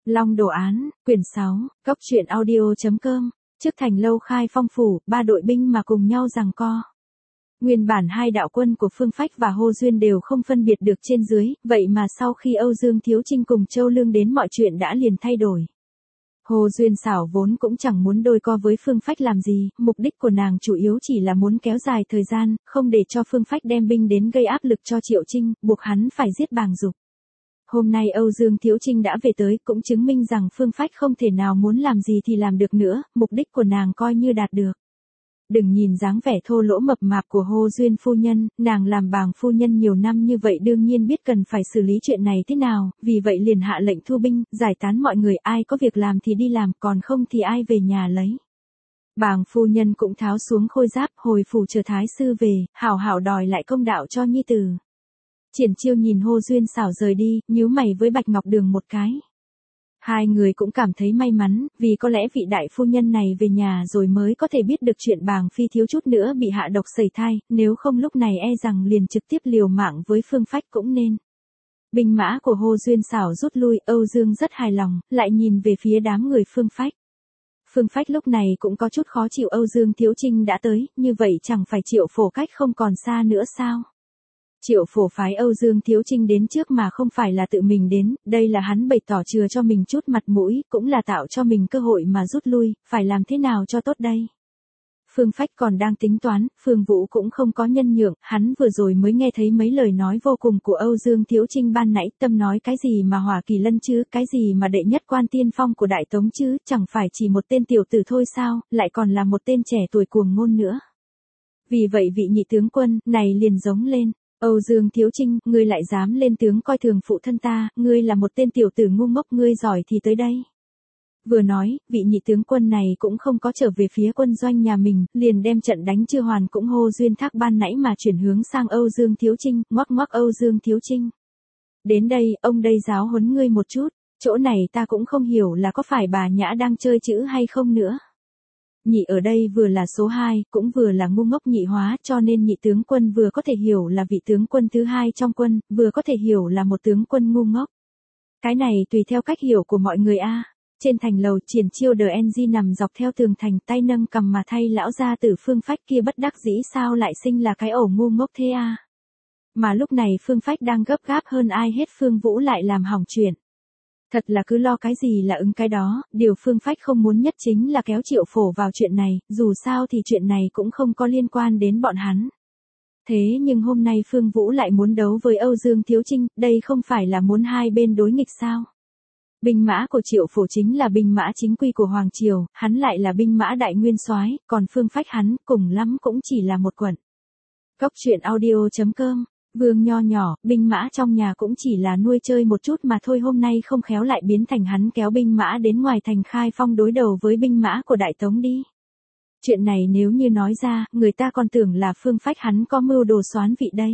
Long Đồ Án, quyển 6, Cốc truyện audio.com, trước thành lâu khai phong phủ, ba đội binh mà cùng nhau giằng co. Nguyên bản hai đạo quân của Phương Phách và Hồ Duyên đều không phân biệt được trên dưới, vậy mà sau khi Âu Dương Thiếu Trinh cùng Châu Lương đến mọi chuyện đã liền thay đổi. Hồ Duyên xảo vốn cũng chẳng muốn đôi co với Phương Phách làm gì, mục đích của nàng chủ yếu chỉ là muốn kéo dài thời gian, không để cho Phương Phách đem binh đến gây áp lực cho Triệu Trinh, buộc hắn phải giết Bàng Dục. Hôm nay Âu Dương Thiếu Trinh đã về tới, cũng chứng minh rằng Phương Phách không thể nào muốn làm gì thì làm được nữa, mục đích của nàng coi như đạt được. Đừng nhìn dáng vẻ thô lỗ mập mạp của Hồ Duyên phu nhân, nàng làm Bàng phu nhân nhiều năm như vậy đương nhiên biết cần phải xử lý chuyện này thế nào, vì vậy liền hạ lệnh thu binh, giải tán mọi người, ai có việc làm thì đi làm, còn không thì ai về nhà lấy. Bàng phu nhân cũng tháo xuống khôi giáp, hồi phủ chờ thái sư về, hảo hảo đòi lại công đạo cho nhi tử. Triển Chiêu nhìn Hồ Duyên xảo rời đi, nhíu mày với Bạch Ngọc Đường một cái. Hai người cũng cảm thấy may mắn, vì có lẽ vị đại phu nhân này về nhà rồi mới có thể biết được chuyện Bàng Phi thiếu chút nữa bị hạ độc sẩy thai, nếu không lúc này e rằng liền trực tiếp liều mạng với Phương Phách cũng nên. Binh mã của Hồ Duyên xảo rút lui, Âu Dương rất hài lòng, lại nhìn về phía đám người Phương Phách. Phương Phách lúc này cũng có chút khó chịu, Âu Dương Thiếu Trinh đã tới, như vậy chẳng phải Triệu Phổ cách không còn xa nữa sao? Triệu Phổ phái Âu Dương Thiếu Trinh đến trước mà không phải là tự mình đến, đây là hắn bày tỏ chừa cho mình chút mặt mũi, cũng là tạo cho mình cơ hội mà rút lui, phải làm thế nào cho tốt đây? Phương Phách còn đang tính toán, Phương Vũ cũng không có nhân nhượng, hắn vừa rồi mới nghe thấy mấy lời nói vô cùng của Âu Dương Thiếu Trinh ban nãy, tâm nói cái gì mà Hỏa Kỳ Lân chứ, cái gì mà đệ nhất quan tiên phong của Đại Tống chứ, chẳng phải chỉ một tên tiểu tử thôi sao, lại còn là một tên trẻ tuổi cuồng ngôn nữa. Vì vậy vị nhị tướng quân này liền giống lên. Âu Dương Thiếu Trinh, ngươi lại dám lên tướng coi thường phụ thân ta, ngươi là một tên tiểu tử ngu ngốc, ngươi giỏi thì tới đây. Vừa nói, vị nhị tướng quân này cũng không có trở về phía quân doanh nhà mình, liền đem trận đánh chưa hoàn cũng Hồ Duyên Thác ban nãy mà chuyển hướng sang Âu Dương Thiếu Trinh, ngoắc ngoắc Âu Dương Thiếu Trinh. Đến đây, ông đây giáo huấn ngươi một chút, chỗ này ta cũng không hiểu là có phải bà Nhã đang chơi chữ hay không nữa. Nhị ở đây vừa là số 2, cũng vừa là ngu ngốc nhị hóa, cho nên nhị tướng quân vừa có thể hiểu là vị tướng quân thứ hai trong quân, vừa có thể hiểu là một tướng quân ngu ngốc. Cái này tùy theo cách hiểu của mọi người a. Trên thành lầu, Triển Chiêu DNG nằm dọc theo tường thành, tay nâng cầm mà thay lão gia tử Phương Phách kia bất đắc dĩ sao lại sinh là cái ổ ngu ngốc thế a. Mà lúc này Phương Phách đang gấp gáp hơn ai hết, Phương Vũ lại làm hỏng chuyện. Thật là cứ lo cái gì là ứng cái đó, điều Phương Phách không muốn nhất chính là kéo Triệu Phổ vào chuyện này, dù sao thì chuyện này cũng không có liên quan đến bọn hắn. Thế nhưng hôm nay Phương Vũ lại muốn đấu với Âu Dương Thiếu Trinh, đây không phải là muốn hai bên đối nghịch sao? Binh mã của Triệu Phổ chính là binh mã chính quy của Hoàng Triều, hắn lại là binh mã đại nguyên soái, còn Phương Phách hắn cùng lắm cũng chỉ là một quận. Cốc truyện audio.com. Vương nho nhỏ, binh mã trong nhà cũng chỉ là nuôi chơi một chút mà thôi, hôm nay không khéo lại biến thành hắn kéo binh mã đến ngoài thành khai phong đối đầu với binh mã của Đại Tống đi. Chuyện này nếu như nói ra, người ta còn tưởng là Phương Phách hắn có mưu đồ soán vị đây.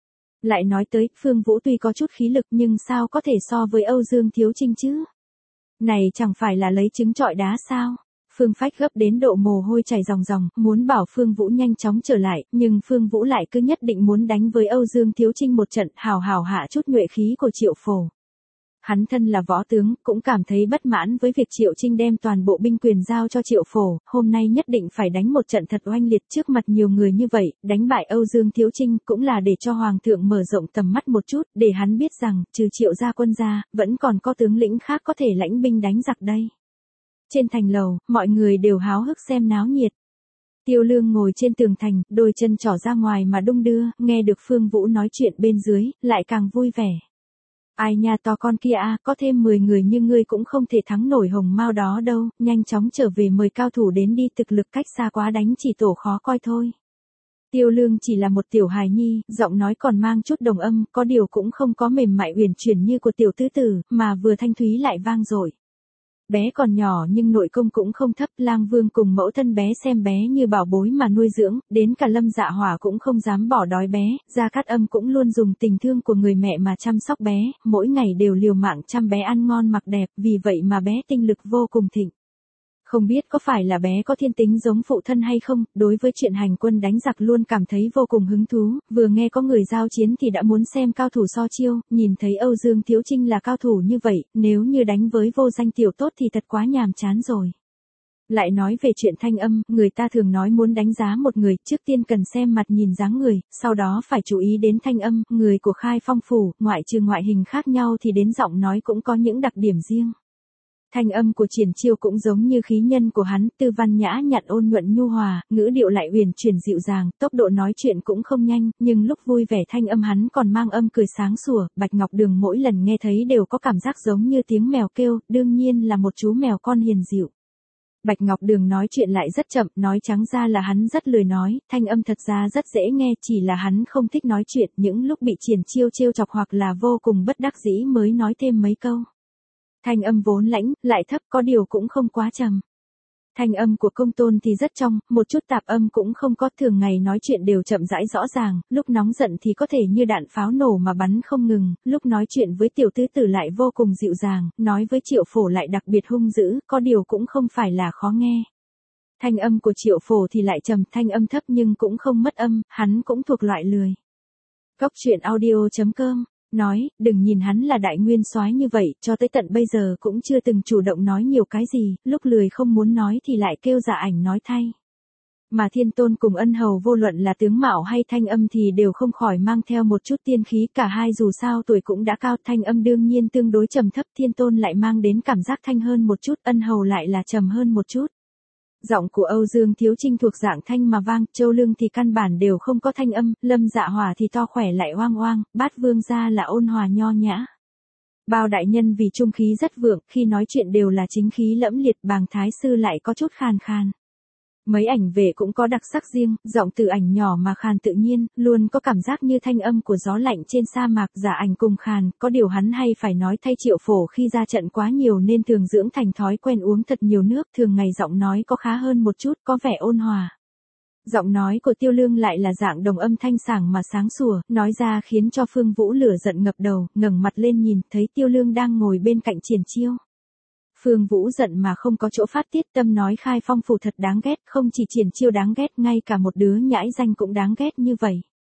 Lại nói tới, Phương Vũ tuy có chút khí lực nhưng sao có thể so với Âu Dương Thiếu Trinh chứ? Này chẳng phải là lấy trứng trọi đá sao? Phương Phách gấp đến độ mồ hôi chảy ròng ròng, muốn bảo Phương Vũ nhanh chóng trở lại, nhưng Phương Vũ lại cứ nhất định muốn đánh với Âu Dương Thiếu Trinh một trận, hào hào hạ chút nhuệ khí của Triệu Phổ. Hắn thân là võ tướng, cũng cảm thấy bất mãn với việc Triệu Trinh đem toàn bộ binh quyền giao cho Triệu Phổ, hôm nay nhất định phải đánh một trận thật oanh liệt trước mặt nhiều người như vậy, đánh bại Âu Dương Thiếu Trinh cũng là để cho Hoàng thượng mở rộng tầm mắt một chút, để hắn biết rằng, trừ Triệu gia quân ra, vẫn còn có tướng lĩnh khác có thể lãnh binh đánh giặc đây. Trên thành lầu, mọi người đều háo hức xem náo nhiệt. Tiêu Lương ngồi trên tường thành, đôi chân trỏ ra ngoài mà đung đưa, nghe được Phương Vũ nói chuyện bên dưới, lại càng vui vẻ. Ai nha to con kia a, có thêm 10 người như ngươi cũng không thể thắng nổi Hồng Mao đó đâu, nhanh chóng trở về mời cao thủ đến đi, thực lực cách xa quá đánh chỉ tổ khó coi thôi. Tiêu Lương chỉ là một tiểu hài nhi, giọng nói còn mang chút đồng âm, có điều cũng không có mềm mại uyển chuyển như của tiểu tứ tử, mà vừa thanh thúy lại vang dội. Bé còn nhỏ nhưng nội công cũng không thấp, Lang Vương cùng mẫu thân bé xem bé như bảo bối mà nuôi dưỡng, đến cả Lâm Dạ Hỏa cũng không dám bỏ đói bé, Gia Cát Âm cũng luôn dùng tình thương của người mẹ mà chăm sóc bé, mỗi ngày đều liều mạng chăm bé ăn ngon mặc đẹp, vì vậy mà bé tinh lực vô cùng thịnh. Không biết có phải là bé có thiên tính giống phụ thân hay không, đối với chuyện hành quân đánh giặc luôn cảm thấy vô cùng hứng thú, vừa nghe có người giao chiến thì đã muốn xem cao thủ so chiêu, nhìn thấy Âu Dương Thiếu Trinh là cao thủ như vậy, nếu như đánh với vô danh tiểu tốt thì thật quá nhàm chán rồi. Lại nói về chuyện thanh âm, người ta thường nói muốn đánh giá một người, trước tiên cần xem mặt nhìn dáng người, sau đó phải chú ý đến thanh âm, người của Khai Phong Phủ, ngoại trừ ngoại hình khác nhau thì đến giọng nói cũng có những đặc điểm riêng. Thanh âm của Triển Chiêu cũng giống như khí nhân của hắn, tư văn nhã nhặn ôn nhuận nhu hòa, ngữ điệu lại uyển chuyển dịu dàng, tốc độ nói chuyện cũng không nhanh, nhưng lúc vui vẻ thanh âm hắn còn mang âm cười sáng sủa, Bạch Ngọc Đường mỗi lần nghe thấy đều có cảm giác giống như tiếng mèo kêu, đương nhiên là một chú mèo con hiền dịu. Bạch Ngọc Đường nói chuyện lại rất chậm, nói trắng ra là hắn rất lười nói, thanh âm thật ra rất dễ nghe, chỉ là hắn không thích nói chuyện, những lúc bị Triển Chiêu trêu chọc hoặc là vô cùng bất đắc dĩ mới nói thêm mấy câu. Thanh âm vốn lãnh, lại thấp, có điều cũng không quá trầm. Thanh âm của Công Tôn thì rất trong, một chút tạp âm cũng không có, thường ngày nói chuyện đều chậm rãi rõ ràng, lúc nóng giận thì có thể như đạn pháo nổ mà bắn không ngừng, lúc nói chuyện với tiểu tứ tử lại vô cùng dịu dàng, nói với Triệu Phổ lại đặc biệt hung dữ, có điều cũng không phải là khó nghe. Thanh âm của Triệu Phổ thì lại trầm, thanh âm thấp nhưng cũng không mất âm, hắn cũng thuộc loại lười. Cốc truyện audio.com nói, đừng nhìn hắn là đại nguyên soái như vậy, cho tới tận bây giờ cũng chưa từng chủ động nói nhiều cái gì, lúc lười không muốn nói thì lại kêu Dạ Ảnh nói thay. Mà Thiên Tôn cùng Ân Hầu vô luận là tướng mạo hay thanh âm thì đều không khỏi mang theo một chút tiên khí, cả hai dù sao tuổi cũng đã cao, thanh âm đương nhiên tương đối trầm thấp, Thiên Tôn lại mang đến cảm giác thanh hơn một chút, Ân Hầu lại là trầm hơn một chút. Giọng của Âu Dương Thiếu Trinh thuộc dạng thanh mà vang, Châu Lương thì căn bản đều không có thanh âm, Lâm Dạ Hỏa thì to khỏe lại oang oang, Bát Vương gia là ôn hòa nho nhã. Bao đại nhân vì trung khí rất vượng, khi nói chuyện đều là chính khí lẫm liệt, Bàng Thái Sư lại có chút khàn khàn. Mấy ảnh vệ cũng có đặc sắc riêng, giọng Từ Ảnh nhỏ mà khàn tự nhiên, luôn có cảm giác như thanh âm của gió lạnh trên sa mạc. Dạ Ảnh cùng khàn, có điều hắn hay phải nói thay Triệu Phổ khi ra trận quá nhiều nên thường dưỡng thành thói quen uống thật nhiều nước, thường ngày giọng nói có khá hơn một chút, có vẻ ôn hòa. Giọng nói của Tiêu Lương lại là dạng đồng âm thanh sảng mà sáng sủa, nói ra khiến cho Phương Vũ lửa giận ngập đầu, ngẩng mặt lên nhìn, thấy Tiêu Lương đang ngồi bên cạnh Triển Chiêu. Phương Vũ giận mà không có chỗ phát tiết, tâm nói Khai Phong Phủ thật đáng ghét, không chỉ Triển Chiêu đáng ghét, ngay cả một đứa nhãi danh cũng đáng ghét như vậy.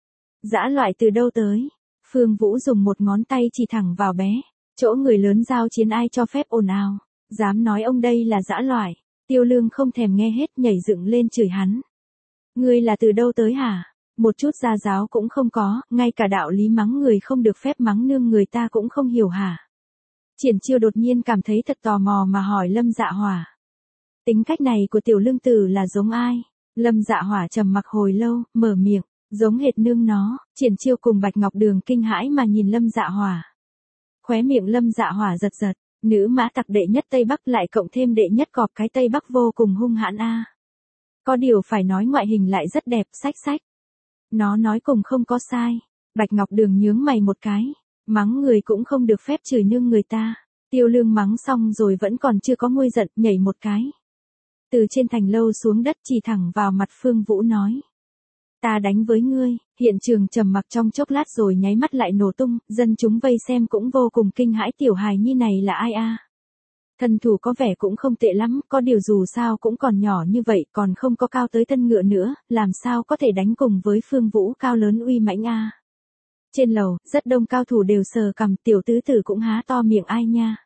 Dã loại từ đâu tới? Phương Vũ dùng một ngón tay chỉ thẳng vào bé. Chỗ người lớn giao chiến ai cho phép ồn ào? Dám nói ông đây là dã loại. Tiêu Lương không thèm nghe hết, nhảy dựng lên chửi hắn. Ngươi là từ đâu tới hả? Một chút gia giáo cũng không có, ngay cả đạo lý mắng người không được phép mắng nương người ta cũng không hiểu hả? Triển Chiêu đột nhiên cảm thấy thật tò mò mà hỏi Lâm Dạ Hỏa. Tính cách này của tiểu lương tử là giống ai? Lâm Dạ Hỏa trầm mặc hồi lâu, mở miệng, giống hệt nương nó. Triển Chiêu cùng Bạch Ngọc Đường kinh hãi mà nhìn Lâm Dạ Hỏa. Khóe miệng Lâm Dạ Hỏa giật giật, nữ mã tặc đệ nhất Tây Bắc lại cộng thêm đệ nhất cọp cái Tây Bắc vô cùng hung hãn a. Có điều phải nói ngoại hình lại rất đẹp, xách xách. Nó nói cùng không có sai. Bạch Ngọc Đường nhướng mày một cái. Mắng người cũng không được phép chửi nương người ta. Tiêu Lương mắng xong rồi vẫn còn chưa có nguôi giận, nhảy một cái. Từ trên thành lâu xuống đất chỉ thẳng vào mặt Phương Vũ nói. Ta đánh với ngươi. Hiện trường trầm mặc trong chốc lát rồi nháy mắt lại nổ tung, dân chúng vây xem cũng vô cùng kinh hãi, tiểu hài nhi này là ai a? Thân thủ có vẻ cũng không tệ lắm, có điều dù sao cũng còn nhỏ như vậy, còn không có cao tới thân ngựa nữa, làm sao có thể đánh cùng với Phương Vũ cao lớn uy mãnh a? Trên lầu, rất đông cao thủ đều sờ cằm, tiểu tứ tử cũng há to miệng ai nha.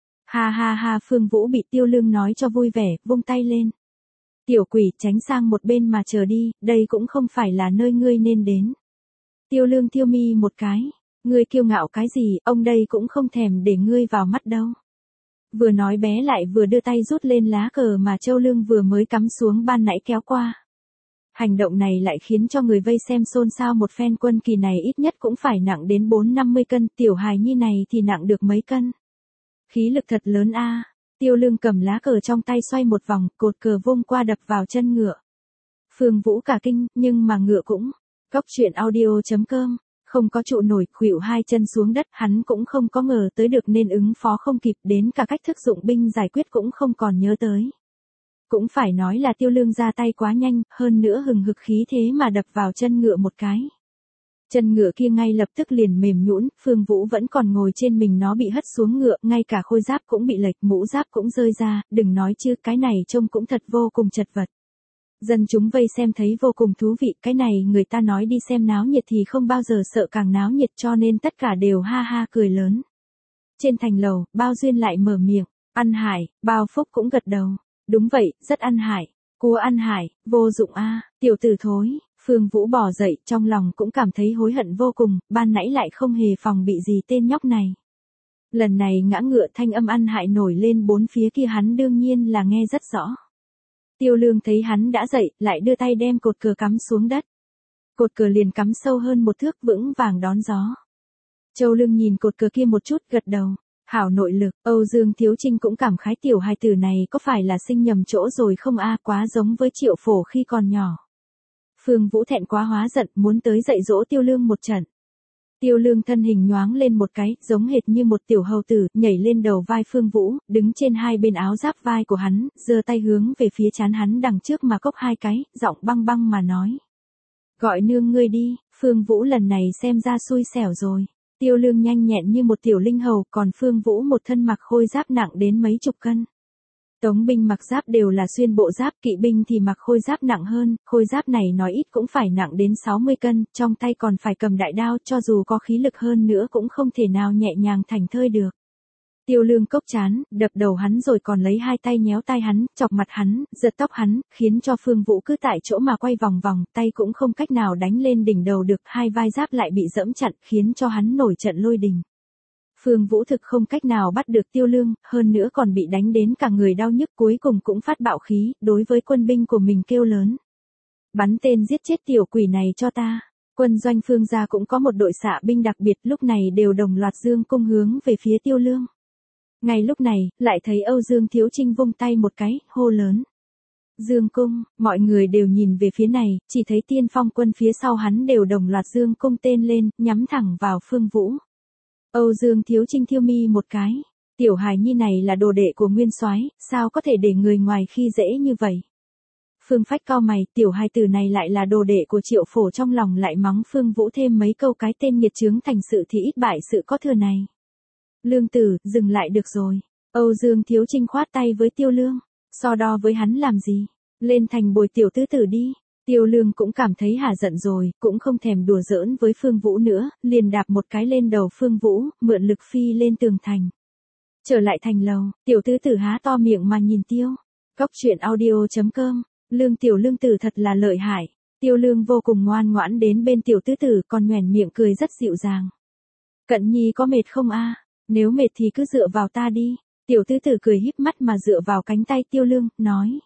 Ha ha ha, Phương Vũ bị Tiêu Lương nói cho vui vẻ, vung tay lên. Tiểu quỷ, tránh sang một bên mà chờ đi, đây cũng không phải là nơi ngươi nên đến. Tiêu Lương thiêu mi một cái. Ngươi kiêu ngạo cái gì, ông đây cũng không thèm để ngươi vào mắt đâu. Vừa nói bé lại vừa đưa tay rút lên lá cờ mà Châu Lương vừa mới cắm xuống ban nãy kéo qua. Hành động này lại khiến cho người vây xem xôn xao một phen, quân kỳ này ít nhất cũng phải nặng đến 4-50 cân, tiểu hài nhi này thì nặng được mấy cân. Khí lực thật lớn a. Tiêu Lương cầm lá cờ trong tay xoay một vòng, cột cờ vung qua đập vào chân ngựa. Phương Vũ cả kinh, nhưng mà ngựa cũng. Cốc truyện audio.com, không có trụ nổi, khuỵu hai chân xuống đất, hắn cũng không có ngờ tới được nên ứng phó không kịp, đến cả cách thức dụng binh giải quyết cũng không còn nhớ tới. Cũng phải nói là Tiêu Lương ra tay quá nhanh, hơn nữa hừng hực khí thế mà đập vào chân ngựa một cái. Chân ngựa kia ngay lập tức liền mềm nhũn, Phương Vũ vẫn còn ngồi trên mình nó bị hất xuống ngựa, ngay cả khôi giáp cũng bị lệch, mũ giáp cũng rơi ra, đừng nói chứ, cái này trông cũng thật vô cùng chật vật. Dân chúng vây xem thấy vô cùng thú vị, cái này người ta nói đi xem náo nhiệt thì không bao giờ sợ càng náo nhiệt, cho nên tất cả đều ha ha cười lớn. Trên thành lầu, Bao Duyên lại mở miệng, ăn hải, Bao Phúc cũng gật đầu. Đúng vậy, rất ăn hải. Cua ăn hải, vô dụng a, tiểu tử thối. Phương Vũ bò dậy, trong lòng cũng cảm thấy hối hận vô cùng, ban nãy lại không hề phòng bị gì tên nhóc này. Lần này ngã ngựa thanh âm ăn hại nổi lên bốn phía kia hắn đương nhiên là nghe rất rõ. Tiêu Lương thấy hắn đã dậy, lại đưa tay đem cột cờ cắm xuống đất. Cột cờ liền cắm sâu hơn một thước vững vàng đón gió. Châu Lương nhìn cột cờ kia một chút gật đầu. Hảo nội lực, Âu Dương Thiếu Trinh cũng cảm khái tiểu hài tử này có phải là sinh nhầm chỗ rồi không a, quá giống với Triệu Phổ khi còn nhỏ. Phương Vũ thẹn quá hóa giận muốn tới dạy dỗ Tiêu Lương một trận. Tiêu Lương thân hình nhoáng lên một cái, giống hệt như một tiểu hầu tử, nhảy lên đầu vai Phương Vũ, đứng trên hai bên áo giáp vai của hắn, giơ tay hướng về phía trán hắn đằng trước mà cốc hai cái, giọng băng băng mà nói. Gọi nương ngươi đi, Phương Vũ lần này xem ra xui xẻo rồi. Tiêu Lương nhanh nhẹn như một tiểu linh hầu, còn Phương Vũ một thân mặc khôi giáp nặng đến mấy chục cân. Tống binh mặc giáp đều là xuyên bộ giáp, kỵ binh thì mặc khôi giáp nặng hơn, khôi giáp này nói ít cũng phải nặng đến 60 cân, trong tay còn phải cầm đại đao, cho dù có khí lực hơn nữa cũng không thể nào nhẹ nhàng thảnh thơi được. Tiêu Lương cốc chán, đập đầu hắn rồi còn lấy hai tay nhéo tai hắn, chọc mặt hắn, giật tóc hắn, khiến cho Phương Vũ cứ tại chỗ mà quay vòng vòng, tay cũng không cách nào đánh lên đỉnh đầu được, hai vai giáp lại bị giẫm chặn, khiến cho hắn nổi trận lôi đình. Phương Vũ thực không cách nào bắt được Tiêu Lương, hơn nữa còn bị đánh đến cả người đau nhức, cuối cùng cũng phát bạo khí, đối với quân binh của mình kêu lớn. Bắn tên giết chết tiểu quỷ này cho ta. Quân doanh Phương gia cũng có một đội xạ binh đặc biệt, lúc này đều đồng loạt dương cung hướng về phía Tiêu Lương. Ngay lúc này, lại thấy Âu Dương Thiếu Trinh vung tay một cái, hô lớn. Dương cung, mọi người đều nhìn về phía này, chỉ thấy tiên phong quân phía sau hắn đều đồng loạt dương cung tên lên, nhắm thẳng vào Phương Vũ. Âu Dương Thiếu Trinh thiêu mi một cái. Tiểu hài nhi này là đồ đệ của Nguyên Soái, sao có thể để người ngoài khi dễ như vậy? Phương Phách cau mày, tiểu hài tử này lại là đồ đệ của Triệu Phổ, trong lòng lại mắng Phương Vũ thêm mấy câu cái tên nghiệt chướng thành sự thì ít bại sự có thừa này. Lương tử, dừng lại được rồi. Âu Dương Thiếu Trinh khoát tay với Tiêu Lương. So đo với hắn làm gì? Lên thành bồi tiểu tứ tử đi. Tiêu Lương cũng cảm thấy hả giận rồi, cũng không thèm đùa giỡn với Phương Vũ nữa, liền đạp một cái lên đầu Phương Vũ, mượn lực phi lên tường thành. Trở lại thành lầu, tiểu tứ tử há to miệng mà nhìn Tiêu. Cốc truyện audio.com, tiểu Lương tử thật là lợi hại. Tiêu Lương vô cùng ngoan ngoãn đến bên tiểu tứ tử, còn nhoẻn miệng cười rất dịu dàng. Cận nhi có mệt không a? Nếu mệt thì cứ dựa vào ta đi. Tiểu tứ tử cười híp mắt mà dựa vào cánh tay Tiêu Lương, nói.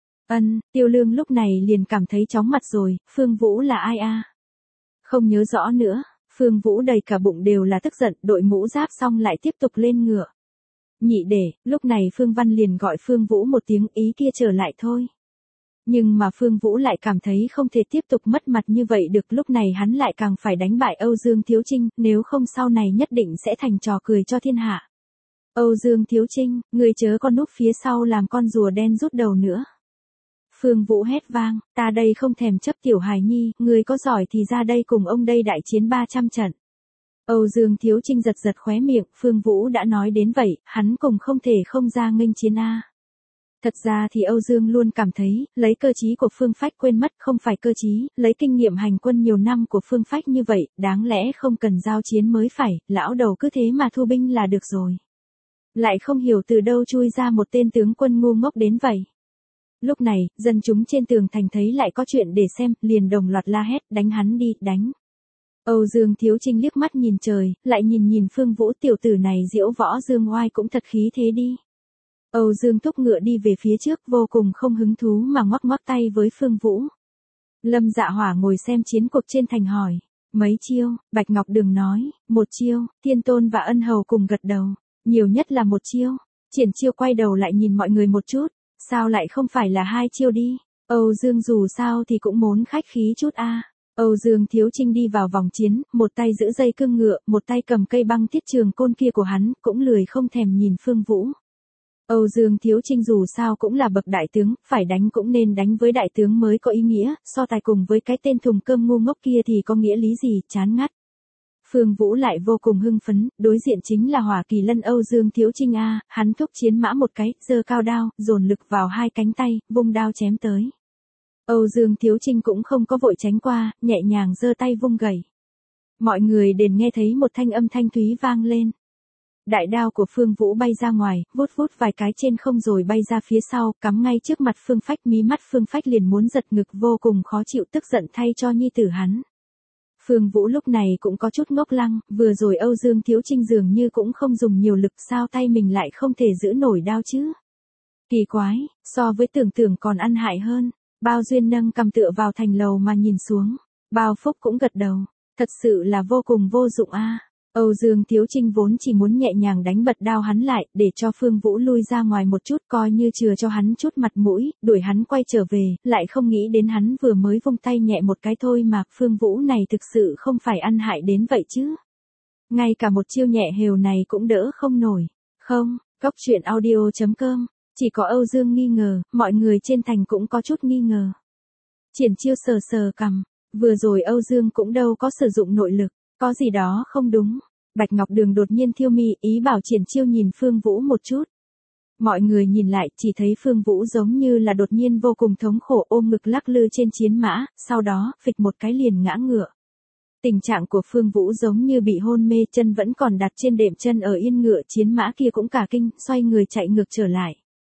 Tiêu Lương lúc này liền cảm thấy chóng mặt rồi, Phương Vũ là ai a? Không nhớ rõ nữa, Phương Vũ đầy cả bụng đều là tức giận, đội mũ giáp xong lại tiếp tục lên ngựa. Nhị để, lúc này Phương Văn liền gọi Phương Vũ một tiếng, ý kia trở lại thôi. Nhưng mà Phương Vũ lại cảm thấy không thể tiếp tục mất mặt như vậy được, lúc này hắn lại càng phải đánh bại Âu Dương Thiếu Trinh, nếu không sau này nhất định sẽ thành trò cười cho thiên hạ. Âu Dương Thiếu Trinh, người chớ con núp phía sau làm con rùa đen rút đầu nữa. Phương Vũ hét vang, ta đây không thèm chấp tiểu hài nhi, người có giỏi thì ra đây cùng ông đây đại chiến 300 trận. Âu Dương Thiếu Trinh giật giật khóe miệng, Phương Vũ đã nói đến vậy, hắn cùng không thể không ra nghênh chiến a. Thật ra thì Âu Dương luôn cảm thấy, lấy cơ trí của Phương Phách quên mất không phải cơ trí, lấy kinh nghiệm hành quân nhiều năm của Phương Phách như vậy, đáng lẽ không cần giao chiến mới phải, lão đầu cứ thế mà thu binh là được rồi. Lại không hiểu từ đâu chui ra một tên tướng quân ngu ngốc đến vậy. Lúc này, dân chúng trên tường thành thấy lại có chuyện để xem, liền đồng loạt la hét, đánh hắn đi, đánh. Âu Dương Thiếu Trinh liếc mắt nhìn trời, lại nhìn Phương Vũ, tiểu tử này diễu võ dương oai cũng thật khí thế đi. Âu Dương thúc ngựa đi về phía trước, vô cùng không hứng thú mà ngoắc ngoắc tay với Phương Vũ. Lâm Dạ Hỏa ngồi xem chiến cuộc trên thành hỏi, mấy chiêu? Bạch Ngọc Đường nói, một chiêu. Thiên Tôn và Ân Hầu cùng gật đầu, nhiều nhất là một chiêu. Triển Chiêu quay đầu lại nhìn mọi người một chút, sao lại không phải là hai chiêu đi? Âu Dương dù sao thì cũng muốn khách khí chút a. Âu Dương Thiếu Trinh đi vào vòng chiến, một tay giữ dây cương ngựa, một tay cầm cây băng thiết trường côn kia của hắn, cũng lười không thèm nhìn Phương Vũ. Âu Dương Thiếu Trinh dù sao cũng là bậc đại tướng, phải đánh cũng nên đánh với đại tướng mới có ý nghĩa, so tài cùng với cái tên thùng cơm ngu ngốc kia thì có nghĩa lý gì, chán ngắt. Phương Vũ lại vô cùng hưng phấn, đối diện chính là Hỏa Kỳ Lân Âu Dương Thiếu Trinh a, hắn thúc chiến mã một cái, giơ cao đao, dồn lực vào hai cánh tay, vung đao chém tới. Âu Dương Thiếu Trinh cũng không có vội tránh qua, nhẹ nhàng giơ tay vung gậy. Mọi người đều nghe thấy một thanh âm thanh thúy vang lên. Đại đao của Phương Vũ bay ra ngoài, vút vút vài cái trên không rồi bay ra phía sau, cắm ngay trước mặt Phương Phách, mí mắt Phương Phách liền muốn giật ngực, vô cùng khó chịu, tức giận thay cho nhi tử hắn. Phương Vũ lúc này cũng có chút ngốc lăng, vừa rồi Âu Dương Thiếu Trinh dường như cũng không dùng nhiều lực, sao tay mình lại không thể giữ nổi đao chứ? Kỳ quái, so với tưởng tượng còn ăn hại hơn. Bao Duyên nâng cầm tựa vào thành lầu mà nhìn xuống. Bao Phúc cũng gật đầu. Thật sự là vô cùng vô dụng a. Âu Dương Thiếu Trinh vốn chỉ muốn nhẹ nhàng đánh bật đao hắn lại, để cho Phương Vũ lui ra ngoài một chút, coi như chừa cho hắn chút mặt mũi, đuổi hắn quay trở về, lại không nghĩ đến hắn vừa mới vung tay nhẹ một cái thôi mà, Phương Vũ này thực sự không phải ăn hại đến vậy chứ. Ngay cả một chiêu nhẹ hều này cũng đỡ không nổi. Không, Cốc Truyện Audio.com, chỉ có Âu Dương nghi ngờ, mọi người trên thành cũng có chút nghi ngờ. Triển Chiêu sờ sờ cằm, vừa rồi Âu Dương cũng đâu có sử dụng nội lực. Có gì đó không đúng. Bạch Ngọc Đường đột nhiên thiêu mi, ý bảo Triển Chiêu nhìn Phương Vũ một chút. Mọi người nhìn lại, chỉ thấy Phương Vũ giống như là đột nhiên vô cùng thống khổ, ôm ngực lắc lư trên chiến mã, sau đó, phịch một cái liền ngã ngựa. Tình trạng của Phương Vũ giống như bị hôn mê, chân vẫn còn đặt trên đệm chân ở yên ngựa, chiến mã kia cũng cả kinh, xoay người chạy ngược trở lại.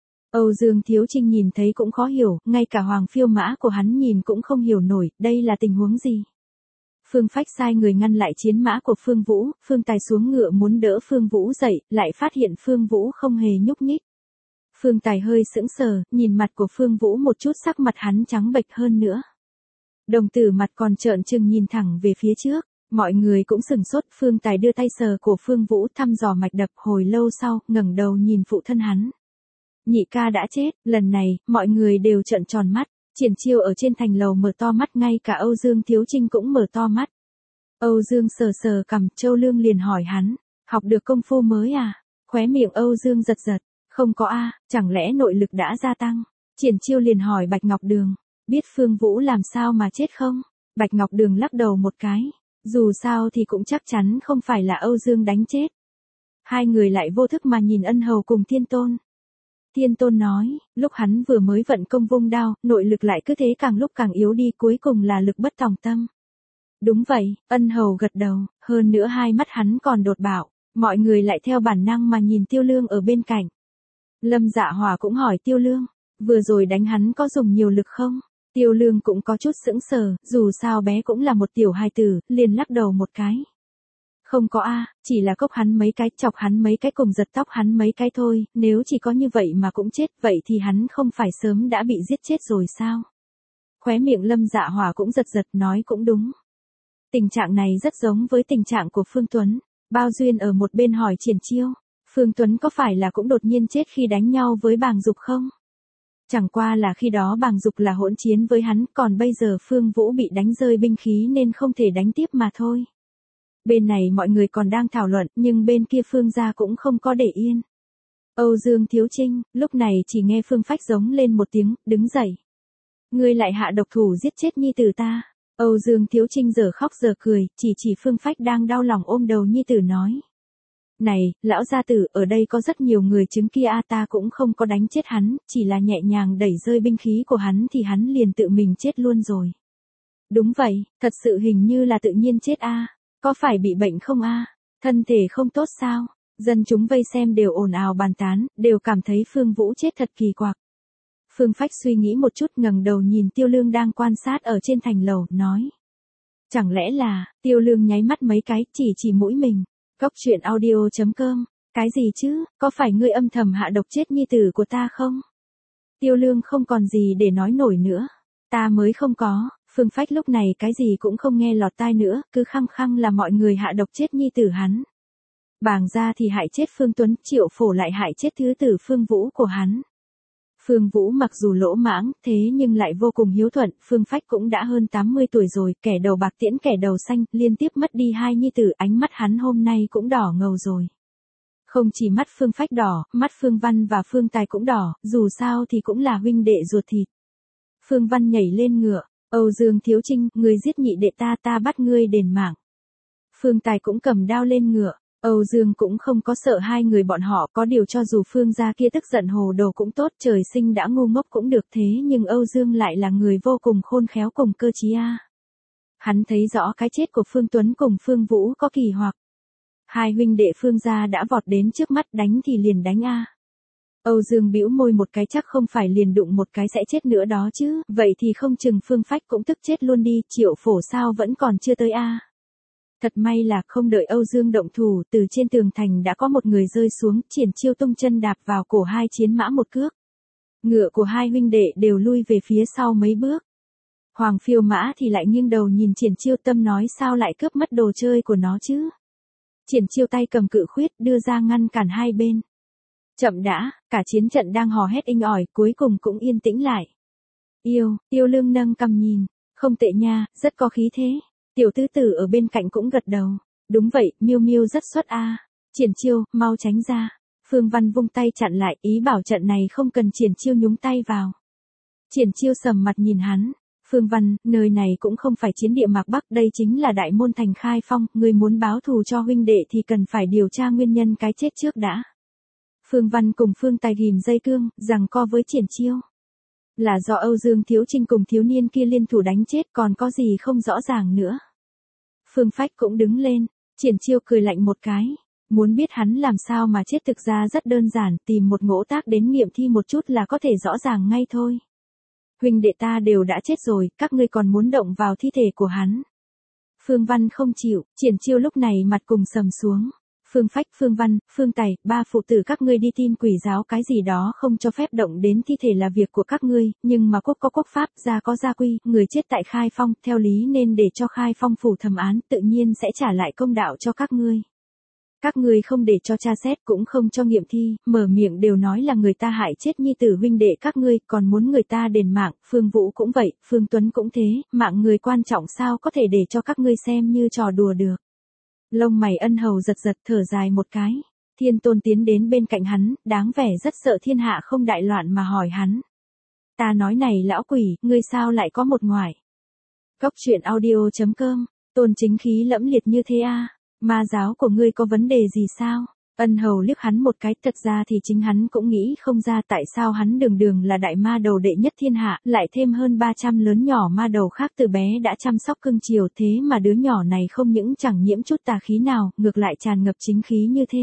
Âu Dương Thiếu Trinh nhìn thấy cũng khó hiểu, ngay cả Hoàng Phiêu Mã của hắn nhìn cũng không hiểu nổi, đây là tình huống gì. Phương Phách sai người ngăn lại chiến mã của Phương Vũ, Phương Tài xuống ngựa muốn đỡ Phương Vũ dậy, lại phát hiện Phương Vũ không hề nhúc nhích. Phương Tài hơi sững sờ, nhìn mặt của Phương Vũ một chút, sắc mặt hắn trắng bệch hơn nữa. Đồng tử mặt còn trợn trừng nhìn thẳng về phía trước, mọi người cũng sửng sốt, Phương Tài đưa tay sờ cổ Phương Vũ thăm dò mạch đập, hồi lâu sau, ngẩng đầu nhìn phụ thân hắn. Nhị ca đã chết, lần này, mọi người đều trợn tròn mắt. Triển Chiêu ở trên thành lầu mở to mắt, ngay cả Âu Dương Thiếu Trinh cũng mở to mắt. Âu Dương sờ sờ cằm, Châu Lương liền hỏi hắn, học được công phu mới à? Khóe miệng Âu Dương giật giật, không có a, chẳng lẽ nội lực đã gia tăng? Triển Chiêu liền hỏi Bạch Ngọc Đường, biết Phương Vũ làm sao mà chết không? Bạch Ngọc Đường lắc đầu một cái, dù sao thì cũng chắc chắn không phải là Âu Dương đánh chết. Hai người lại vô thức mà nhìn Ân Hầu cùng Thiên Tôn. Thiên Tôn nói, lúc hắn vừa mới vận công vung đao, nội lực lại cứ thế càng lúc càng yếu đi, cuối cùng là lực bất tòng tâm. Đúng vậy, Ân Hầu gật đầu, hơn nữa hai mắt hắn còn đột bạo, mọi người lại theo bản năng mà nhìn Tiêu Lương ở bên cạnh. Lâm Dạ Hỏa cũng hỏi Tiêu Lương, vừa rồi đánh hắn có dùng nhiều lực không? Tiêu Lương cũng có chút sững sờ, dù sao bé cũng là một tiểu hài tử, liền lắc đầu một cái. Không có a, chỉ là cốc hắn mấy cái, chọc hắn mấy cái cùng giật tóc hắn mấy cái thôi, nếu chỉ có như vậy mà cũng chết, vậy thì hắn không phải sớm đã bị giết chết rồi sao? Khóe miệng Lâm Dạ Hỏa cũng giật giật, nói cũng đúng. Tình trạng này rất giống với tình trạng của Phương Tuấn. Bao Duyên ở một bên hỏi Triển Chiêu, Phương Tuấn có phải là cũng đột nhiên chết khi đánh nhau với Bàng Dục không? Chẳng qua là khi đó Bàng Dục là hỗn chiến với hắn, còn bây giờ Phương Vũ bị đánh rơi binh khí nên không thể đánh tiếp mà thôi. Bên này mọi người còn đang thảo luận, nhưng bên kia Phương gia cũng không có để yên. Âu Dương Thiếu Trinh, lúc này chỉ nghe Phương Phách giống lên một tiếng, đứng dậy. Ngươi lại hạ độc thủ giết chết nhi tử ta. Âu Dương Thiếu Trinh giờ khóc giờ cười, chỉ Phương Phách đang đau lòng ôm đầu nhi tử nói. Này, lão gia tử, ở đây có rất nhiều người chứng kia a, ta cũng không có đánh chết hắn, chỉ là nhẹ nhàng đẩy rơi binh khí của hắn thì hắn liền tự mình chết luôn rồi. Đúng vậy, thật sự hình như là tự nhiên chết a. Có phải bị bệnh không a? Thân thể không tốt sao? Dân chúng vây xem đều ồn ào bàn tán, đều cảm thấy Phương Vũ chết thật kỳ quặc. Phương Phách suy nghĩ một chút, ngẩng đầu nhìn Tiêu Lương đang quan sát ở trên thành lầu, nói. Chẳng lẽ là, Tiêu Lương nháy mắt mấy cái, chỉ mũi mình. Cốc Truyện Audio.com, cái gì chứ, có phải ngươi âm thầm hạ độc chết nhi tử của ta không? Tiêu Lương không còn gì để nói nổi nữa. Ta mới không có. Phương Phách lúc này cái gì cũng không nghe lọt tai nữa, cứ khăng khăng là mọi người hạ độc chết nhi tử hắn. Bàng gia thì hại chết Phương Tuấn, Triệu Phổ lại hại chết thứ tử Phương Vũ của hắn. Phương Vũ mặc dù lỗ mãng, thế nhưng lại vô cùng hiếu thuận, Phương Phách cũng đã hơn 80 tuổi rồi, kẻ đầu bạc tiễn kẻ đầu xanh, liên tiếp mất đi hai nhi tử, ánh mắt hắn hôm nay cũng đỏ ngầu rồi. Không chỉ mắt Phương Phách đỏ, mắt Phương Văn và Phương Tài cũng đỏ, dù sao thì cũng là huynh đệ ruột thịt. Phương Văn nhảy lên ngựa, Âu Dương Thiếu Trinh, người giết nhị đệ ta bắt ngươi đền mạng. Phương Tài cũng cầm đao lên ngựa, Âu Dương cũng không có sợ hai người bọn họ, có điều cho dù Phương gia kia tức giận hồ đồ cũng tốt, trời sinh đã ngu ngốc cũng được, thế nhưng Âu Dương lại là người vô cùng khôn khéo cùng cơ trí a. Hắn thấy rõ cái chết của Phương Tuấn cùng Phương Vũ có kỳ hoặc. Hai huynh đệ Phương gia đã vọt đến trước mắt, đánh thì liền đánh a. Âu Dương bĩu môi một cái, chắc không phải liền đụng một cái sẽ chết nữa đó chứ, vậy thì không chừng Phương Phách cũng tức chết luôn đi, Triệu Phổ sao vẫn còn chưa tới a. Thật may là không đợi Âu Dương động thủ, từ trên tường thành đã có một người rơi xuống, Triển Chiêu tung chân đạp vào cổ hai chiến mã một cước. Ngựa của hai huynh đệ đều lui về phía sau mấy bước. Hoàng Phiêu Mã thì lại nghiêng đầu nhìn Triển Chiêu, tâm nói sao lại cướp mất đồ chơi của nó chứ. Triển Chiêu tay cầm cự khuyết đưa ra ngăn cản hai bên. Chậm đã, cả chiến trận đang hò hét inh ỏi, cuối cùng cũng yên tĩnh lại. Yêu Lương nâng cằm nhìn, không tệ nha, rất có khí thế. Tiểu tứ tử ở bên cạnh cũng gật đầu. Đúng vậy, Miêu Miêu rất xuất a. Triển Chiêu, mau tránh ra. Phương Văn vung tay chặn lại, ý bảo trận này không cần Triển Chiêu nhúng tay vào. Triển Chiêu sầm mặt nhìn hắn. Phương Văn, nơi này cũng không phải chiến địa Mạc Bắc, đây chính là đại môn thành Khai Phong, người muốn báo thù cho huynh đệ thì cần phải điều tra nguyên nhân cái chết trước đã. Phương Văn cùng Phương Tài ghim dây cương, giằng co với Triển Chiêu. Là do Âu Dương Thiếu Trinh cùng thiếu niên kia liên thủ đánh chết, còn có gì không rõ ràng nữa. Phương Phách cũng đứng lên, Triển Chiêu cười lạnh một cái. Muốn biết hắn làm sao mà chết, thực ra rất đơn giản, tìm một ngỗ tác đến nghiệm thi một chút là có thể rõ ràng ngay thôi. Huynh đệ ta đều đã chết rồi, các ngươi còn muốn động vào thi thể của hắn. Phương Văn không chịu, Triển Chiêu lúc này mặt cùng sầm xuống. Phương Phách, Phương Văn, Phương Tài, ba phụ tử các ngươi đi tin quỷ giáo cái gì đó không cho phép động đến thi thể là việc của các ngươi, nhưng mà quốc có quốc pháp, gia có gia quy, người chết tại Khai Phong, theo lý nên để cho Khai Phong phủ thẩm án, tự nhiên sẽ trả lại công đạo cho các ngươi. Các ngươi không để cho tra xét cũng không cho nghiệm thi, mở miệng đều nói là người ta hại chết nhi tử huynh đệ các ngươi, còn muốn người ta đền mạng, Phương Vũ cũng vậy, Phương Tuấn cũng thế, mạng người quan trọng sao có thể để cho các ngươi xem như trò đùa được. Lông mày Ân Hầu giật giật, thở dài một cái. Thiên Tôn tiến đến bên cạnh hắn, đáng vẻ rất sợ thiên hạ không đại loạn mà hỏi hắn. Ta nói này lão quỷ, ngươi sao lại có một ngoại? Cốc truyện audio.com, Tôn chính khí lẫm liệt như thế a. Ma giáo của ngươi có vấn đề gì sao? Ân Hầu liếc hắn một cái, thật ra thì chính hắn cũng nghĩ không ra tại sao hắn đường đường là đại ma đầu đệ nhất thiên hạ, lại thêm hơn 300 lớn nhỏ ma đầu khác từ bé đã chăm sóc cưng chiều, thế mà đứa nhỏ này không những chẳng nhiễm chút tà khí nào, ngược lại tràn ngập chính khí như thế.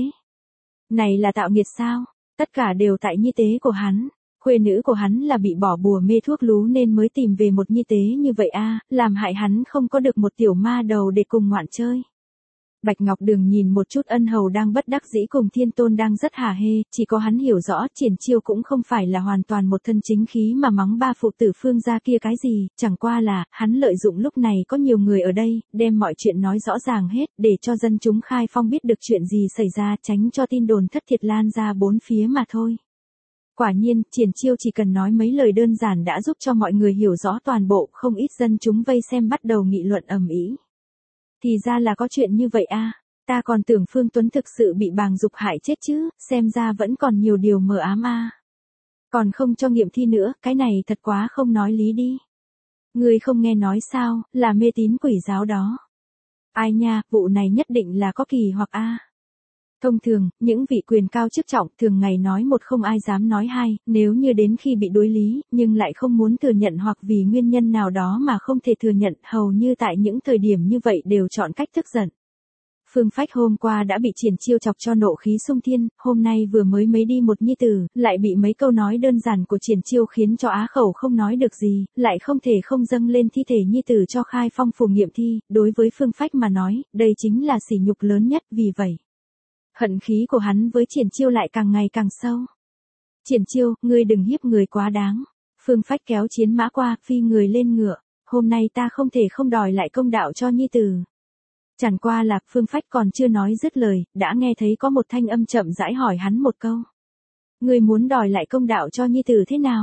Này là tạo nghiệt sao? Tất cả đều tại nhi tế của hắn. Khuê nữ của hắn là bị bỏ bùa mê thuốc lú nên mới tìm về một nhi tế như vậy a, làm hại hắn không có được một tiểu ma đầu để cùng ngoạn chơi. Bạch Ngọc Đường nhìn một chút Ân Hầu đang bất đắc dĩ cùng Thiên Tôn đang rất hả hê, chỉ có hắn hiểu rõ Triển Chiêu cũng không phải là hoàn toàn một thân chính khí mà mắng ba phụ tử Phương gia kia cái gì, chẳng qua là, hắn lợi dụng lúc này có nhiều người ở đây, đem mọi chuyện nói rõ ràng hết, để cho dân chúng Khai Phong biết được chuyện gì xảy ra, tránh cho tin đồn thất thiệt lan ra bốn phía mà thôi. Quả nhiên, Triển Chiêu chỉ cần nói mấy lời đơn giản đã giúp cho mọi người hiểu rõ toàn bộ, không ít dân chúng vây xem bắt đầu nghị luận ầm ĩ. Thì ra là có chuyện như vậy a, ta còn tưởng Phương Tuấn thực sự bị bàng dục hại chết chứ, xem ra vẫn còn nhiều điều mờ ám a. Còn không cho nghiệm thi nữa, cái này thật quá không nói lý đi. Ngươi không nghe nói sao, là mê tín quỷ giáo đó. Ai nha, vụ này nhất định là có kỳ hoặc a. Thông thường, những vị quyền cao chức trọng thường ngày nói một không ai dám nói hai, nếu như đến khi bị đối lý, nhưng lại không muốn thừa nhận hoặc vì nguyên nhân nào đó mà không thể thừa nhận, hầu như tại những thời điểm như vậy đều chọn cách tức giận. Phương Phách hôm qua đã bị Triển Chiêu chọc cho nộ khí xung thiên, hôm nay vừa mới mấy đi một nhi tử, lại bị mấy câu nói đơn giản của Triển Chiêu khiến cho á khẩu không nói được gì, lại không thể không dâng lên thi thể nhi tử cho Khai Phong phủ nghiệm thi, đối với Phương Phách mà nói, đây chính là sỉ nhục lớn nhất, vì vậy. Hận khí của hắn với Triển Chiêu lại càng ngày càng sâu. Triển Chiêu, ngươi đừng hiếp người quá đáng. Phương Phách kéo chiến mã qua, phi người lên ngựa. Hôm nay ta không thể không đòi lại công đạo cho nhi tử. Chẳng qua là, Phương Phách còn chưa nói dứt lời, đã nghe thấy có một thanh âm chậm rãi hỏi hắn một câu. Ngươi muốn đòi lại công đạo cho nhi tử thế nào?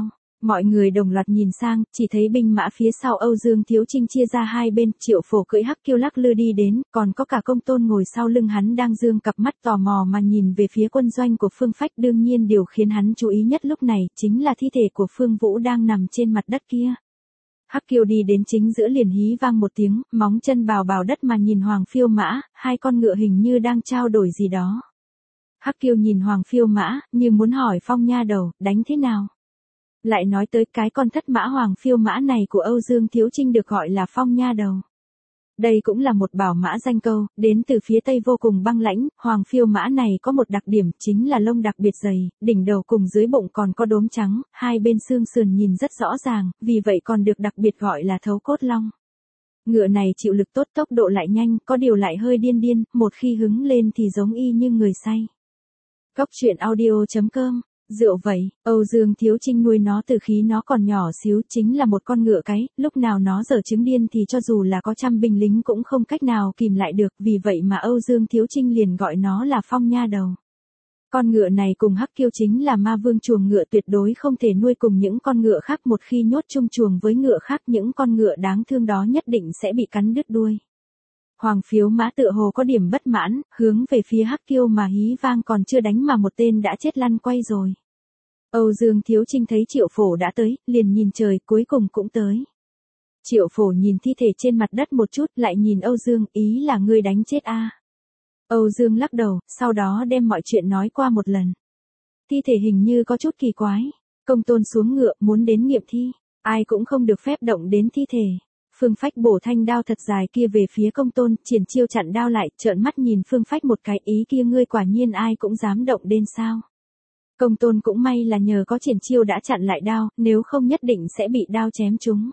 Mọi người đồng loạt nhìn sang, chỉ thấy binh mã phía sau Âu Dương Thiếu Trinh chia ra hai bên, Triệu Phổ cưỡi hắc kiêu lắc lư đi đến, còn có cả Công Tôn ngồi sau lưng hắn đang dương cặp mắt tò mò mà nhìn về phía quân doanh của Phương Phách. Đương nhiên điều khiến hắn chú ý nhất lúc này chính là thi thể của Phương Vũ đang nằm trên mặt đất kia. Hắc kiêu đi đến chính giữa liền hí vang một tiếng, móng chân bào bào đất mà nhìn Hoàng Phiêu Mã, hai con ngựa hình như đang trao đổi gì đó. Hắc kiêu nhìn Hoàng Phiêu Mã, như muốn hỏi Phong nha đầu, đánh thế nào? Lại nói tới cái con thất mã Hoàng Phiêu Mã này của Âu Dương Thiếu Trinh được gọi là Phong nha đầu. Đây cũng là một bảo mã danh câu, đến từ phía Tây vô cùng băng lãnh. Hoàng Phiêu Mã này có một đặc điểm chính là lông đặc biệt dày, đỉnh đầu cùng dưới bụng còn có đốm trắng, hai bên xương sườn nhìn rất rõ ràng, vì vậy còn được đặc biệt gọi là thấu cốt long. Ngựa này chịu lực tốt, tốc độ lại nhanh, có điều lại hơi điên điên, một khi hứng lên thì giống y như người say. Góc truyện audio.com. Rượu vậy, Âu Dương Thiếu Trinh nuôi nó từ khi nó còn nhỏ xíu, chính là một con ngựa cái, lúc nào nó giở trứng điên thì cho dù là có trăm binh lính cũng không cách nào kìm lại được, vì vậy mà Âu Dương Thiếu Trinh liền gọi nó là Phong nha đầu. Con ngựa này cùng hắc kiêu chính là ma vương chuồng ngựa, tuyệt đối không thể nuôi cùng những con ngựa khác, một khi nhốt chung chuồng với ngựa khác những con ngựa đáng thương đó nhất định sẽ bị cắn đứt đuôi. Hoàng Phiếu Mã tựa hồ có điểm bất mãn, hướng về phía hắc kiêu mà hí vang, còn chưa đánh mà một tên đã chết lăn quay rồi. Âu Dương Thiếu Trinh thấy Triệu Phổ đã tới, liền nhìn trời, cuối cùng cũng tới. Triệu Phổ nhìn thi thể trên mặt đất một chút, lại nhìn Âu Dương, ý là ngươi đánh chết a? Âu Dương lắc đầu, sau đó đem mọi chuyện nói qua một lần. Thi thể hình như có chút kỳ quái. Công Tôn xuống ngựa, muốn đến nghiệm thi. Ai cũng không được phép động đến thi thể. Phương Phách bổ thanh đao thật dài kia về phía Công Tôn, triển chiêu chặn đao lại, trợn mắt nhìn Phương Phách một cái, ý kia ngươi quả nhiên ai cũng dám động đến sao? Công Tôn cũng may là nhờ có triển chiêu đã chặn lại đao, nếu không nhất định sẽ bị đao chém trúng.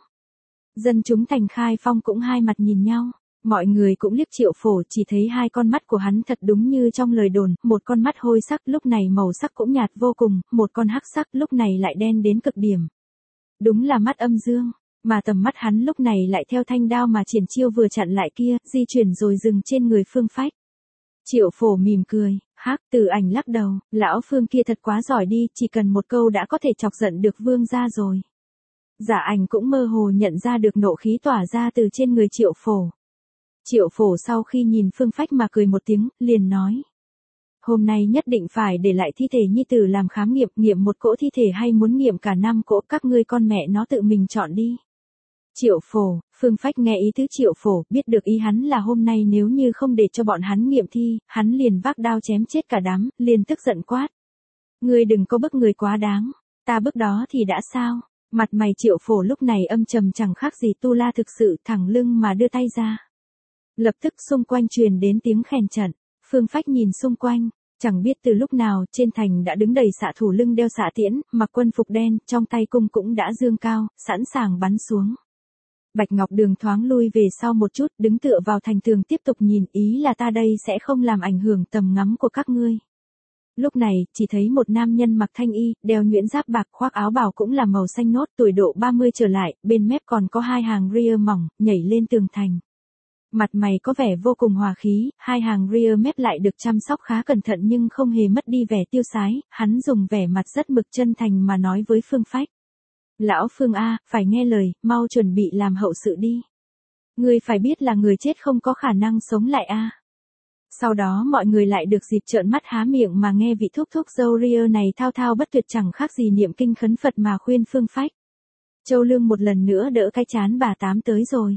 Dân chúng thành Khai Phong cũng hai mặt nhìn nhau, mọi người cũng liếc Triệu Phổ, chỉ thấy hai con mắt của hắn thật đúng như trong lời đồn, một con mắt hôi sắc lúc này màu sắc cũng nhạt vô cùng, một con hắc sắc lúc này lại đen đến cực điểm. Đúng là mắt âm dương, mà tầm mắt hắn lúc này lại theo thanh đao mà triển chiêu vừa chặn lại kia, di chuyển rồi dừng trên người Phương Phách. Triệu Phổ mỉm cười, hắc, Từ Ảnh lắc đầu, lão Phương kia thật quá giỏi đi, chỉ cần một câu đã có thể chọc giận được vương gia rồi. Giả Ảnh cũng mơ hồ nhận ra được nộ khí tỏa ra từ trên người Triệu Phổ. Triệu Phổ sau khi nhìn Phương Phách mà cười một tiếng, liền nói. Hôm nay nhất định phải để lại thi thể nhi tử làm khám nghiệm, nghiệm một cỗ thi thể hay muốn nghiệm cả 5 cỗ, các ngươi con mẹ nó tự mình chọn đi. Triệu Phổ, Phương Phách nghe ý tứ Triệu Phổ, biết được ý hắn là hôm nay nếu như không để cho bọn hắn nghiệm thi, hắn liền vác đao chém chết cả đám, liền tức giận quát. Ngươi đừng có bức người quá đáng, ta bức đó thì đã sao? Mặt mày Triệu Phổ lúc này âm trầm chẳng khác gì tu la thực sự, thẳng lưng mà đưa tay ra. Lập tức xung quanh truyền đến tiếng khèn trận, Phương Phách nhìn xung quanh, chẳng biết từ lúc nào trên thành đã đứng đầy xạ thủ lưng đeo xạ tiễn, mặc quân phục đen, trong tay cung cũng đã dương cao, sẵn sàng bắn xuống. Bạch Ngọc Đường thoáng lui về sau một chút, đứng tựa vào thành tường tiếp tục nhìn, ý là ta đây sẽ không làm ảnh hưởng tầm ngắm của các ngươi. Lúc này, chỉ thấy một nam nhân mặc thanh y, đeo nhuyễn giáp bạc, khoác áo bào cũng là màu xanh nốt, tuổi độ 30 trở lại, bên mép còn có hai hàng rear mỏng, nhảy lên tường thành. Mặt mày có vẻ vô cùng hòa khí, hai hàng rear mép lại được chăm sóc khá cẩn thận nhưng không hề mất đi vẻ tiêu sái, hắn dùng vẻ mặt rất mực chân thành mà nói với Phương Phách. Lão Phương A, phải nghe lời, mau chuẩn bị làm hậu sự đi. Ngươi phải biết là người chết không có khả năng sống lại a. Sau đó mọi người lại được dịp trợn mắt há miệng mà nghe vị thúc thúc dâu ria này thao thao bất tuyệt chẳng khác gì niệm kinh khấn Phật mà khuyên Phương Phách. Châu Lương một lần nữa đỡ cái chán bà Tám tới rồi.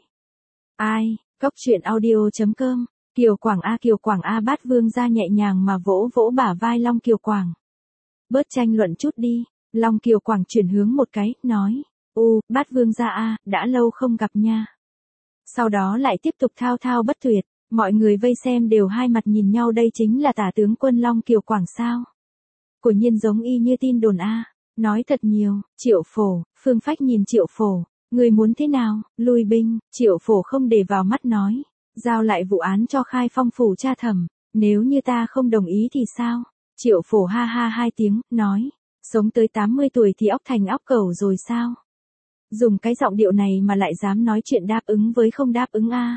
Ai, Góc truyện audio.com, Kiều Quảng A Bát Vương ra nhẹ nhàng mà vỗ vỗ bả vai Long Kiều Quảng. Bớt tranh luận chút đi, Long Kiều Quảng chuyển hướng một cái, nói, Bát Vương ra a, đã lâu không gặp nha. Sau đó lại tiếp tục thao thao bất tuyệt, mọi người vây xem đều hai mặt nhìn nhau, đây chính là tả tướng quân Long Kiều Quảng sao. Của nhiên giống y như tin đồn a, nói thật nhiều. Triệu Phổ, Phương Phách nhìn Triệu Phổ. Người muốn thế nào, lui binh, Triệu Phổ không để vào mắt nói. Giao lại vụ án cho Khai Phong phủ tra thẩm, nếu như ta không đồng ý thì sao? Triệu Phổ ha ha hai tiếng, nói. Sống tới 80 tuổi thì óc thành óc cẩu rồi sao? Dùng cái giọng điệu này mà lại dám nói chuyện đáp ứng với không đáp ứng a.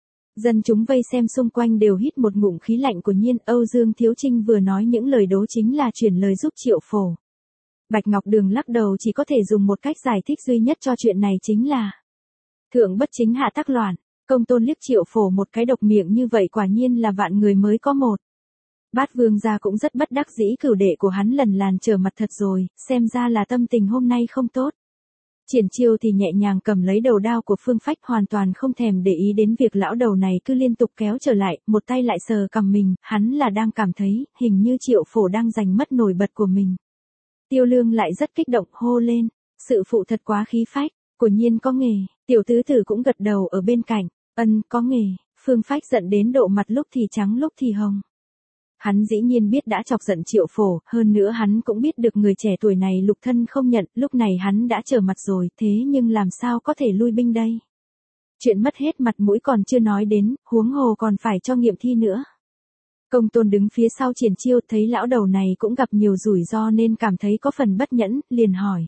Dân chúng vây xem xung quanh đều hít một ngụm khí lạnh của nhiên. Âu Dương Thiếu Trinh vừa nói những lời đố chính là chuyển lời giúp Triệu Phổ. Bạch Ngọc Đường lắc đầu, chỉ có thể dùng một cách giải thích duy nhất cho chuyện này, chính là thượng bất chính hạ tắc loạn. Công Tôn liếc Triệu Phổ một cái, độc miệng như vậy quả nhiên là vạn người mới có một. Bát Vương gia cũng rất bất đắc dĩ, cửu đệ của hắn lần làn trở mặt thật rồi, xem ra là tâm tình hôm nay không tốt. Triển Chiêu thì nhẹ nhàng cầm lấy đầu đao của Phương Phách, hoàn toàn không thèm để ý đến việc lão đầu này cứ liên tục kéo trở lại, một tay lại sờ cằm mình, hắn là đang cảm thấy, hình như Triệu Phổ đang giành mất nổi bật của mình. Tiêu Lương lại rất kích động, hô lên, sự phụ thật quá khí phách, của nhiên có nghề. Tiểu tứ tử cũng gật đầu ở bên cạnh, ân, có nghề. Phương Phách giận đến độ mặt lúc thì trắng lúc thì hồng. Hắn dĩ nhiên biết đã chọc giận Triệu Phổ, hơn nữa hắn cũng biết được người trẻ tuổi này lục thân không nhận, lúc này hắn đã trở mặt rồi, thế nhưng làm sao có thể lui binh đây? Chuyện mất hết mặt mũi còn chưa nói đến, huống hồ còn phải cho nghiệm thi nữa. Công Tôn đứng phía sau Triển Chiêu, thấy lão đầu này cũng gặp nhiều rủi ro nên cảm thấy có phần bất nhẫn, liền hỏi.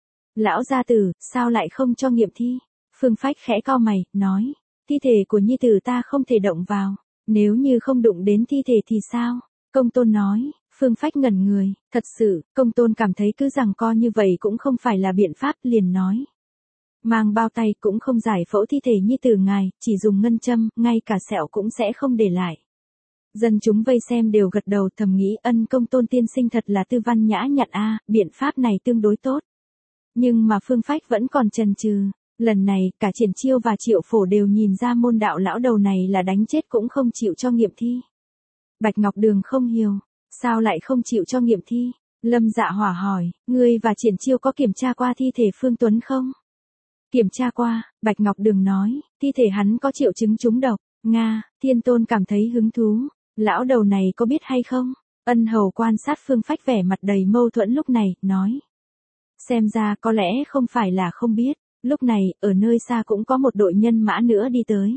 Lão gia tử, sao lại không cho nghiệm thi? Phương Phách khẽ cau mày, nói, thi thể của nhi tử ta không thể động vào, nếu như không đụng đến thi thể thì sao? Công Tôn nói. Phương Phách ngẩn người, thật sự, Công Tôn cảm thấy cứ giằng co như vậy cũng không phải là biện pháp, liền nói. Mang bao tay cũng không giải phẫu thi thể nhi tử ngài, chỉ dùng ngân châm, ngay cả sẹo cũng sẽ không để lại. Dân chúng vây xem đều gật đầu, thầm nghĩ, ân, Công Tôn tiên sinh thật là tư văn nhã nhặn a, biện pháp này tương đối tốt. Nhưng mà Phương Phách vẫn còn chần chừ. Lần này, cả Triển Chiêu và Triệu Phổ đều nhìn ra môn đạo lão đầu này là đánh chết cũng không chịu cho nghiệm thi. Bạch Ngọc Đường không hiểu, sao lại không chịu cho nghiệm thi? Lâm Dạ Hỏa hỏi, ngươi và Triển Chiêu có kiểm tra qua thi thể Phương Tuấn không? Kiểm tra qua, Bạch Ngọc Đường nói, thi thể hắn có triệu chứng trúng độc. Nga, Thiên Tôn cảm thấy hứng thú, lão đầu này có biết hay không? Ân Hầu quan sát Phương Phách vẻ mặt đầy mâu thuẫn lúc này, nói. Xem ra có lẽ không phải là không biết, lúc này, ở nơi xa cũng có một đội nhân mã nữa đi tới.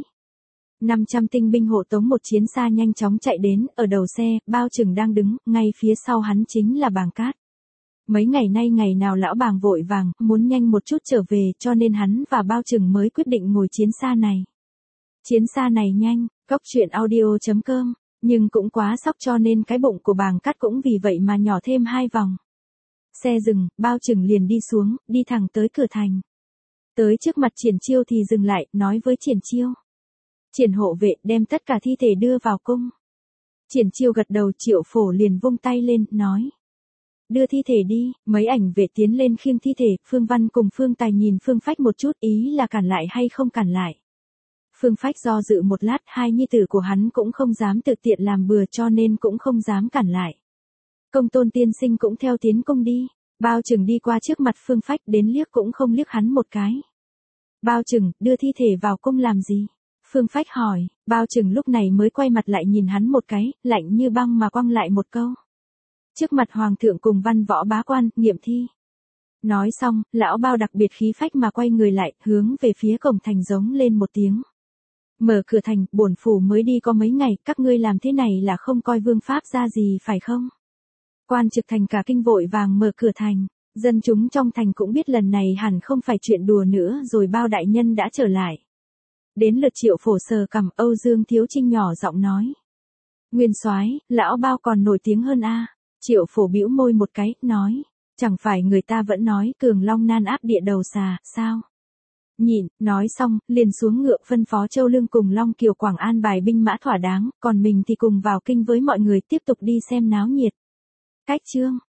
500 tinh binh hộ tống một chiến xa nhanh chóng chạy đến, ở đầu xe, Bao Trừng đang đứng, ngay phía sau hắn chính là Bàng Cát. Mấy ngày nay ngày nào lão Bàng vội vàng, muốn nhanh một chút trở về, cho nên hắn và Bao Trừng mới quyết định ngồi chiến xa này. Chiến xa này nhanh, coctruyện.audio.com, nhưng cũng quá sóc cho nên cái bụng của Bàng Cát cũng vì vậy mà nhỏ thêm 2 vòng. Xe dừng, Bao Trừng liền đi xuống, đi thẳng tới cửa thành. Tới trước mặt Triển Chiêu thì dừng lại, nói với Triển Chiêu. Triển hộ vệ đem tất cả thi thể đưa vào cung. Triển Chiêu gật đầu, Triệu Phổ liền vung tay lên, nói. Đưa thi thể đi, mấy ảnh vệ tiến lên khiêng thi thể, Phương Văn cùng Phương Tài nhìn Phương Phách một chút, ý là cản lại hay không cản lại. Phương Phách do dự một lát, hai nhi tử của hắn cũng không dám tự tiện làm bừa cho nên cũng không dám cản lại. Công Tôn tiên sinh cũng theo tiến cung đi. Bao Trừng đi qua trước mặt Phương Phách, đến liếc cũng không liếc hắn một cái. Bao Trừng, đưa thi thể vào cung làm gì? Phương Phách hỏi. Bao Trừng lúc này mới quay mặt lại nhìn hắn một cái, lạnh như băng mà quăng lại một câu. Trước mặt Hoàng thượng cùng văn võ bá quan, nghiệm thi. Nói xong, lão Bao đặc biệt khí phách mà quay người lại, hướng về phía cổng thành giống lên một tiếng. Mở cửa thành, bổn phủ mới đi có mấy ngày, các ngươi làm thế này là không coi vương pháp ra gì phải không? Quan trực thành cả kinh vội vàng mở cửa thành, dân chúng trong thành cũng biết lần này hẳn không phải chuyện đùa nữa rồi. Bao đại nhân đã trở lại. Đến lượt Triệu Phổ sờ cằm, Âu Dương Thiếu Trinh nhỏ giọng nói. Nguyên soái, lão Bao còn nổi tiếng hơn a. Triệu Phổ bĩu môi một cái, nói. Chẳng phải người ta vẫn nói cường long nan áp địa đầu xà, sao? Nhịn, nói xong, liền xuống ngựa phân phó Châu Lương cùng Long Kiều Quảng an bài binh mã thỏa đáng, còn mình thì cùng vào kinh với mọi người tiếp tục đi xem náo nhiệt. Cách chương